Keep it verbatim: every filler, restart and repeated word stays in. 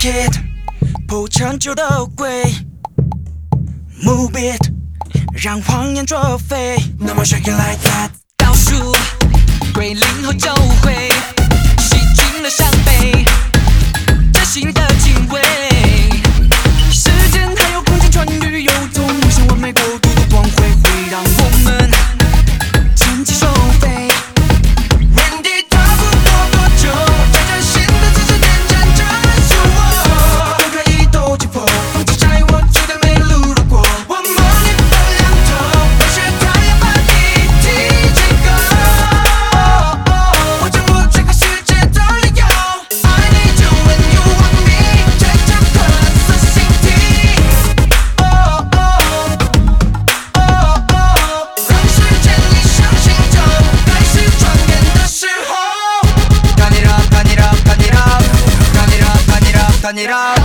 it， 不成就的鬼 ，Move it， 让谎言作废。 那么 shake it like that， 倒数归零后就会洗净了伤悲，真心的敬畏。时间还有空间穿越，有种梦想完美国度的光辉，会让我们牵起手飞。 原地踏步过多久？带着新的姿势点燃这是我。不可以都击破，放弃在我觉得没路如果。我摸你的两头，我学太阳把你提起高。我掌握这个世界的理由。I need you when you want me， take your turn so sixteen。哦哦哦哦，让时间一上心头，开始转变的时候。Turn it up, turn it up, turn it up, turn it up, turn it up, turn it up。